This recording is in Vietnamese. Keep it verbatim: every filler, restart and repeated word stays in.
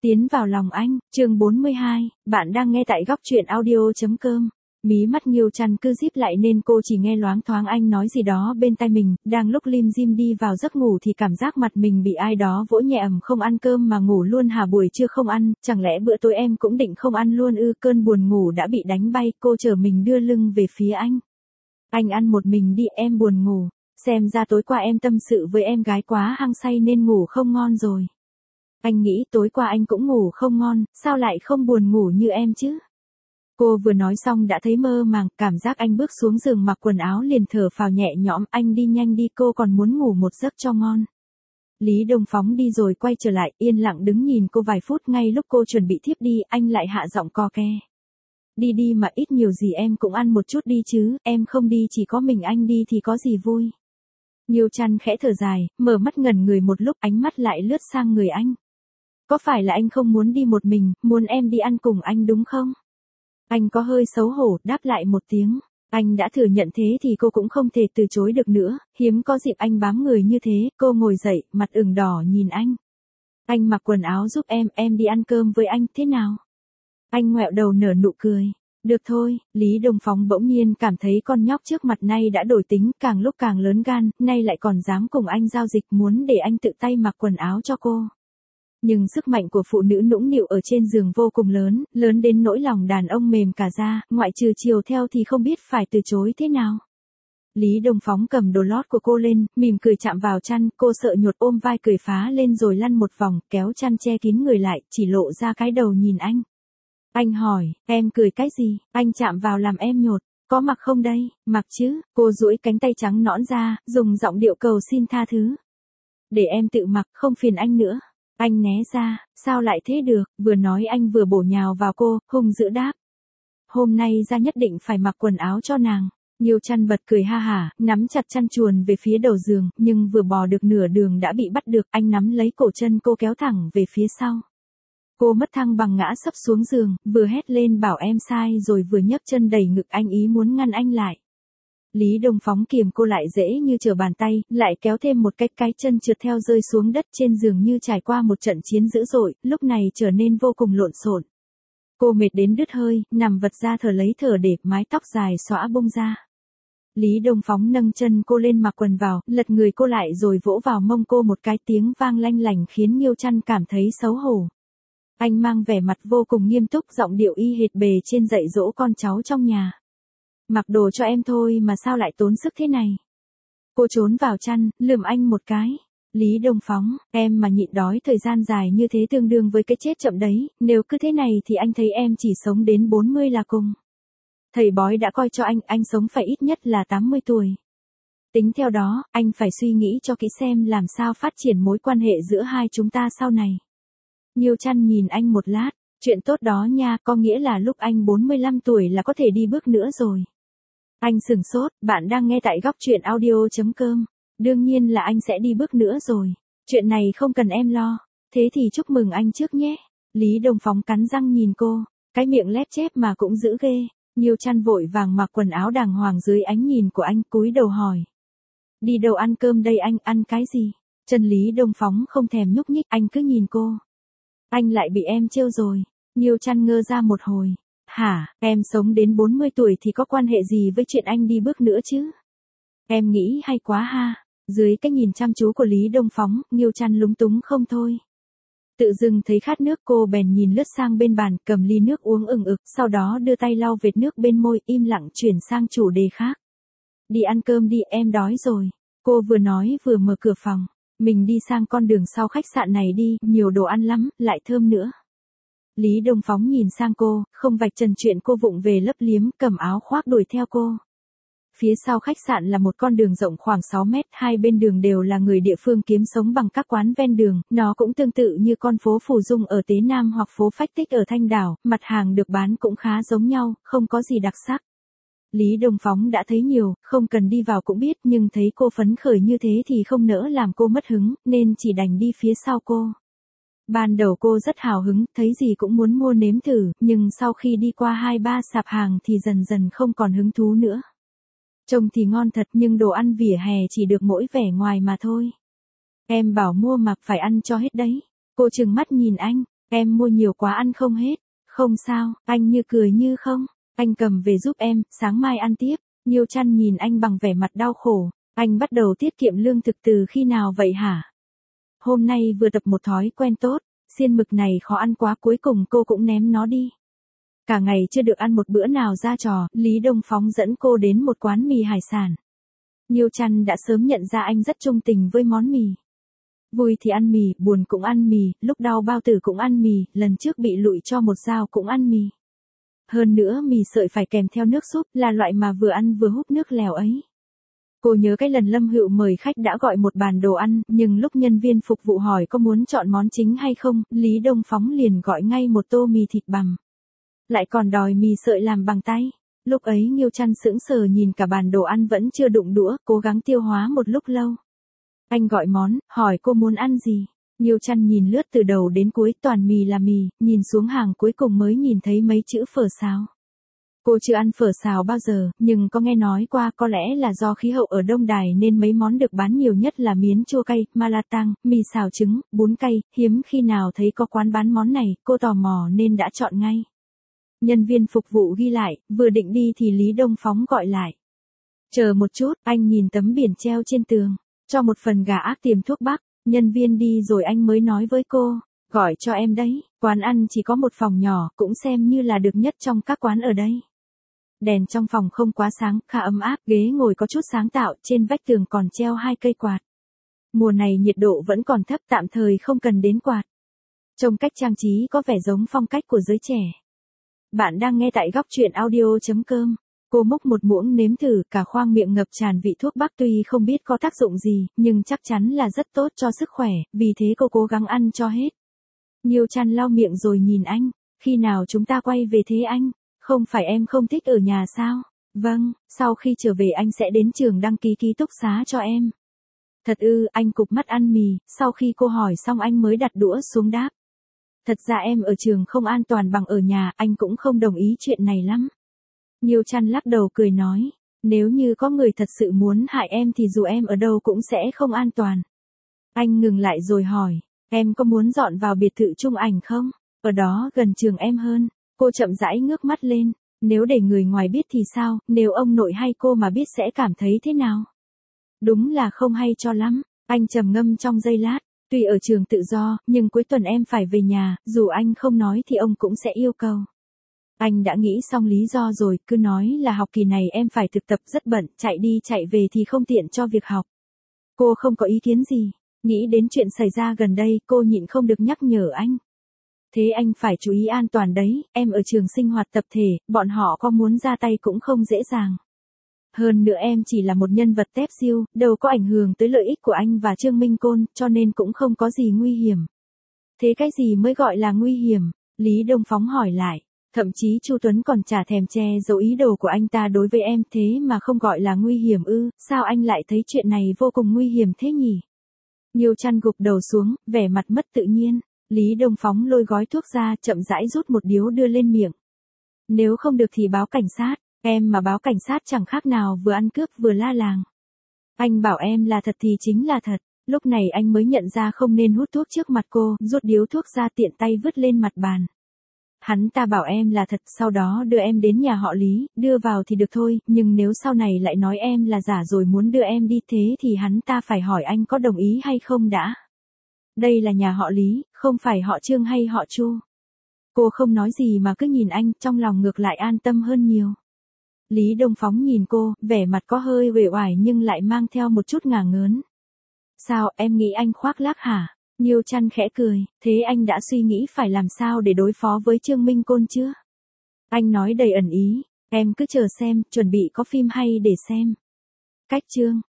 Tiến vào lòng anh, chương bốn mươi hai, bạn đang nghe tại góc truyện audio.com. Mí mắt Nghiêu Trăn cứ díp lại nên cô chỉ nghe loáng thoáng anh nói gì đó bên tai mình, đang lúc lim dim đi vào giấc ngủ thì cảm giác mặt mình bị ai đó vỗ nhẹ ầm không ăn cơm mà ngủ luôn hả buổi trưa không ăn, chẳng lẽ bữa tối em cũng định không ăn luôn ư? Cơn buồn ngủ đã bị đánh bay, cô trở mình đưa lưng về phía anh. Anh ăn một mình đi, em buồn ngủ, xem ra tối qua em tâm sự với em gái quá hăng say nên ngủ không ngon rồi. Anh nghĩ tối qua anh cũng ngủ không ngon, sao lại không buồn ngủ như em chứ? Cô vừa nói xong đã thấy mơ màng, cảm giác anh bước xuống giường mặc quần áo liền thở phào nhẹ nhõm, anh đi nhanh đi, cô còn muốn ngủ một giấc cho ngon. Lý Đông Phóng đi rồi quay trở lại, yên lặng đứng nhìn cô vài phút, ngay lúc cô chuẩn bị thiếp đi, anh lại hạ giọng co ke. Đi đi mà ít nhiều gì em cũng ăn một chút đi chứ, em không đi chỉ có mình anh đi thì có gì vui. Nghiêu Trăn khẽ thở dài, mở mắt ngẩn người một lúc, ánh mắt lại lướt sang người anh. Có phải là anh không muốn đi một mình, muốn em đi ăn cùng anh đúng không? Anh có hơi xấu hổ, đáp lại một tiếng. Anh đã thừa nhận thế thì cô cũng không thể từ chối được nữa, hiếm có dịp anh bám người như thế, cô ngồi dậy, mặt ửng đỏ nhìn anh. Anh mặc quần áo giúp em, em đi ăn cơm với anh, thế nào? Anh ngoẹo đầu nở nụ cười. Được thôi, Lý Đông Phóng bỗng nhiên cảm thấy con nhóc trước mặt nay đã đổi tính, càng lúc càng lớn gan, nay lại còn dám cùng anh giao dịch, muốn để anh tự tay mặc quần áo cho cô. Nhưng sức mạnh của phụ nữ nũng nịu ở trên giường vô cùng lớn, lớn đến nỗi lòng đàn ông mềm cả ra, ngoại trừ chiều theo thì không biết phải từ chối thế nào. Lý Đông Phóng cầm đồ lót của cô lên, mỉm cười chạm vào chăn, cô sợ nhột ôm vai cười phá lên rồi lăn một vòng, kéo chăn che kín người lại, chỉ lộ ra cái đầu nhìn anh. Anh hỏi, em cười cái gì, anh chạm vào làm em nhột, có mặc không đây, mặc chứ, cô duỗi cánh tay trắng nõn ra, dùng giọng điệu cầu xin tha thứ. Để em tự mặc, không phiền anh nữa. Anh né ra, sao lại thế được, vừa nói anh vừa bổ nhào vào cô, hung dữ đáp. Hôm nay ra nhất định phải mặc quần áo cho nàng. Nghiêu Trăn bật cười ha hả, nắm chặt chăn chuồn về phía đầu giường, nhưng vừa bò được nửa đường đã bị bắt được, anh nắm lấy cổ chân cô kéo thẳng về phía sau. Cô mất thăng bằng ngã sấp xuống giường, vừa hét lên bảo em sai rồi vừa nhấc chân đẩy ngực anh ý muốn ngăn anh lại. Lý Đông Phóng kiềm cô lại dễ như trở bàn tay, lại kéo thêm một cái, cái chân trượt theo rơi xuống đất trên giường như trải qua một trận chiến dữ dội, lúc này trở nên vô cùng lộn xộn. Cô mệt đến đứt hơi, nằm vật ra thở lấy thở để mái tóc dài xõa bung ra. Lý Đông Phóng nâng chân cô lên mặc quần vào, lật người cô lại rồi vỗ vào mông cô một cái, tiếng vang lanh lảnh khiến Nghiêu Trăn cảm thấy xấu hổ. Anh mang vẻ mặt vô cùng nghiêm túc, giọng điệu y hệt bề trên dạy dỗ con cháu trong nhà. Mặc đồ cho em thôi mà sao lại tốn sức thế này? Cô trốn vào chăn, lườm anh một cái. Lý Đông Phóng, em mà nhịn đói thời gian dài như thế tương đương với cái chết chậm đấy, nếu cứ thế này thì anh thấy em chỉ sống đến bốn mươi là cùng. Thầy bói đã coi cho anh, anh sống phải ít nhất là tám mươi tuổi. Tính theo đó, anh phải suy nghĩ cho kỹ xem làm sao phát triển mối quan hệ giữa hai chúng ta sau này. Nghiêu Trăn nhìn anh một lát, chuyện tốt đó nha, có nghĩa là lúc anh bốn mươi lăm tuổi là có thể đi bước nữa rồi. Anh sừng sốt, bạn đang nghe tại góc truyện audio.com. Đương nhiên là anh sẽ đi bước nữa rồi. Chuyện này không cần em lo. Thế thì chúc mừng anh trước nhé. Lý Đông Phóng cắn răng nhìn cô. Cái miệng lép chép mà cũng dữ ghê. Nghiêu Trăn vội vàng mặc quần áo đàng hoàng dưới ánh nhìn của anh, cúi đầu hỏi. Đi đâu ăn cơm đây anh, ăn cái gì? Chân Lý Đông Phóng không thèm nhúc nhích, anh cứ nhìn cô. Anh lại bị em trêu rồi. Nghiêu Trăn ngơ ra một hồi. Hả, em sống đến bốn mươi tuổi thì có quan hệ gì với chuyện anh đi bước nữa chứ? Em nghĩ hay quá ha. Dưới cái nhìn chăm chú của Lý Đông Phóng, Nghiêu Trăn lúng túng không thôi. Tự dưng thấy khát nước, cô bèn nhìn lướt sang bên bàn, cầm ly nước uống ừng ực, sau đó đưa tay lau vệt nước bên môi, im lặng chuyển sang chủ đề khác. Đi ăn cơm đi, em đói rồi. Cô vừa nói vừa mở cửa phòng. Mình đi sang con đường sau khách sạn này đi, nhiều đồ ăn lắm, lại thơm nữa. Lý Đông Phóng nhìn sang cô, không vạch trần chuyện cô vụng về lấp liếm, cầm áo khoác đuổi theo cô. Phía sau khách sạn là một con đường rộng khoảng sáu mét, hai bên đường đều là người địa phương kiếm sống bằng các quán ven đường, nó cũng tương tự như con phố Phù Dung ở Tế Nam hoặc phố Phách Tích ở Thanh Đảo, mặt hàng được bán cũng khá giống nhau, không có gì đặc sắc. Lý Đông Phóng đã thấy nhiều, không cần đi vào cũng biết, nhưng thấy cô phấn khởi như thế thì không nỡ làm cô mất hứng, nên chỉ đành đi phía sau cô. Ban đầu cô rất hào hứng, thấy gì cũng muốn mua nếm thử, nhưng sau khi đi qua hai ba sạp hàng thì dần dần không còn hứng thú nữa. Trông thì ngon thật nhưng đồ ăn vỉa hè chỉ được mỗi vẻ ngoài mà thôi. Em bảo mua mà phải ăn cho hết đấy. Cô trừng mắt nhìn anh, Em mua nhiều quá ăn không hết. Không sao, anh như cười như không. Anh cầm về giúp em, sáng mai ăn tiếp. Nhiêu Trăn nhìn anh bằng vẻ mặt đau khổ. Anh bắt đầu tiết kiệm lương thực từ khi nào vậy hả? Hôm nay vừa tập một thói quen tốt, xiên mực này khó ăn quá cuối cùng cô cũng ném nó đi. Cả ngày chưa được ăn một bữa nào ra trò, Lý Đông Phóng dẫn cô đến một quán mì hải sản. Nhiêu Trăn đã sớm nhận ra anh rất trung tình với món mì. Vui thì ăn mì, buồn cũng ăn mì, lúc đau bao tử cũng ăn mì, lần trước bị lụi cho một dao cũng ăn mì. Hơn nữa mì sợi phải kèm theo nước súp, là loại mà vừa ăn vừa húp nước lèo ấy. Cô nhớ cái lần Lâm Hựu mời khách đã gọi một bàn đồ ăn, nhưng lúc nhân viên phục vụ hỏi có muốn chọn món chính hay không, Lý Đông Phóng liền gọi ngay một tô mì thịt bằm. Lại còn đòi mì sợi làm bằng tay. Lúc ấy Nhiêu Trăn sững sờ nhìn cả bàn đồ ăn vẫn chưa đụng đũa, cố gắng tiêu hóa một lúc lâu. Anh gọi món, hỏi cô muốn ăn gì. Nhiêu Trăn nhìn lướt từ đầu đến cuối, toàn mì là mì, nhìn xuống hàng cuối cùng mới nhìn thấy mấy chữ phở xào. Cô chưa ăn phở xào bao giờ, nhưng có nghe nói qua có lẽ là do khí hậu ở Đông Đài nên mấy món được bán nhiều nhất là miến chua cay, malatang, mì xào trứng, bún cay, hiếm khi nào thấy có quán bán món này, cô tò mò nên đã chọn ngay. Nhân viên phục vụ ghi lại, vừa định đi thì Lý Đông Phóng gọi lại. Chờ một chút, anh nhìn tấm biển treo trên tường, cho một phần gà ác tiềm thuốc bắc, nhân viên đi rồi anh mới nói với cô, gọi cho em đấy, quán ăn chỉ có một phòng nhỏ, cũng xem như là được nhất trong các quán ở đây. Đèn trong phòng không quá sáng, khá ấm áp, ghế ngồi có chút sáng tạo, trên vách tường còn treo hai cây quạt. Mùa này nhiệt độ vẫn còn thấp, tạm thời không cần đến quạt. Trông cách trang trí có vẻ giống phong cách của giới trẻ. Bạn đang nghe tại góc truyện audio chấm com. Cô múc một muỗng nếm thử, cả khoang miệng ngập tràn vị thuốc bắc, tuy không biết có tác dụng gì, nhưng chắc chắn là rất tốt cho sức khỏe, vì thế cô cố gắng ăn cho hết. Nhiêu Trăn lau miệng rồi nhìn anh, khi nào chúng ta quay về thế anh? Không phải em không thích ở nhà sao? Vâng, sau khi trở về anh sẽ đến trường đăng ký ký túc xá cho em. Thật ư, anh cụp mắt ăn mì, sau khi cô hỏi xong anh mới đặt đũa xuống đáp. Thật ra em ở trường không an toàn bằng ở nhà, anh cũng không đồng ý chuyện này lắm. Nhiêu Trăn lắc đầu cười nói, nếu như có người thật sự muốn hại em thì dù em ở đâu cũng sẽ không an toàn. Anh ngừng lại rồi hỏi, em có muốn dọn vào biệt thự chung ảnh không? Ở đó gần trường em hơn. Cô chậm rãi ngước mắt lên, nếu để người ngoài biết thì sao, nếu ông nội hay cô mà biết sẽ cảm thấy thế nào? Đúng là không hay cho lắm, anh trầm ngâm trong giây lát, tuy ở trường tự do, nhưng cuối tuần em phải về nhà, dù anh không nói thì ông cũng sẽ yêu cầu. Anh đã nghĩ xong lý do rồi, cứ nói là học kỳ này em phải thực tập rất bận, chạy đi chạy về thì không tiện cho việc học. Cô không có ý kiến gì, nghĩ đến chuyện xảy ra gần đây, cô nhịn không được nhắc nhở anh. Thế anh phải chú ý an toàn đấy, em ở trường sinh hoạt tập thể, bọn họ có muốn ra tay cũng không dễ dàng. Hơn nữa em chỉ là một nhân vật tép siêu, đâu có ảnh hưởng tới lợi ích của anh và Trương Minh Côn, cho nên cũng không có gì nguy hiểm. Thế cái gì mới gọi là nguy hiểm? Lý Đông Phóng hỏi lại. Thậm chí Chu Tuấn còn chả thèm che giấu ý đồ của anh ta đối với em, thế mà không gọi là nguy hiểm ư? Sao anh lại thấy chuyện này vô cùng nguy hiểm thế nhỉ? Nhiêu Trăn gục đầu xuống, vẻ mặt mất tự nhiên. Lý Đông Phóng lôi gói thuốc ra, chậm rãi rút một điếu đưa lên miệng. Nếu không được thì báo cảnh sát, em mà báo cảnh sát chẳng khác nào vừa ăn cướp vừa la làng. Anh bảo em là thật thì chính là thật, lúc này anh mới nhận ra không nên hút thuốc trước mặt cô, rút điếu thuốc ra tiện tay vứt lên mặt bàn. Hắn ta bảo em là thật, sau đó đưa em đến nhà họ Lý, đưa vào thì được thôi, nhưng nếu sau này lại nói em là giả rồi muốn đưa em đi thế thì hắn ta phải hỏi anh có đồng ý hay không đã. Đây là nhà họ Lý, không phải họ Trương hay họ Chu. Cô không nói gì mà cứ nhìn anh, trong lòng ngược lại an tâm hơn nhiều. Lý Đông Phóng nhìn cô, vẻ mặt có hơi uể oải nhưng lại mang theo một chút ngả ngớn. Sao, em nghĩ anh khoác lác hả? Nhiêu Trăn khẽ cười, thế anh đã suy nghĩ phải làm sao để đối phó với Trương Minh Côn chưa? Anh nói đầy ẩn ý, em cứ chờ xem, chuẩn bị có phim hay để xem. Cách chương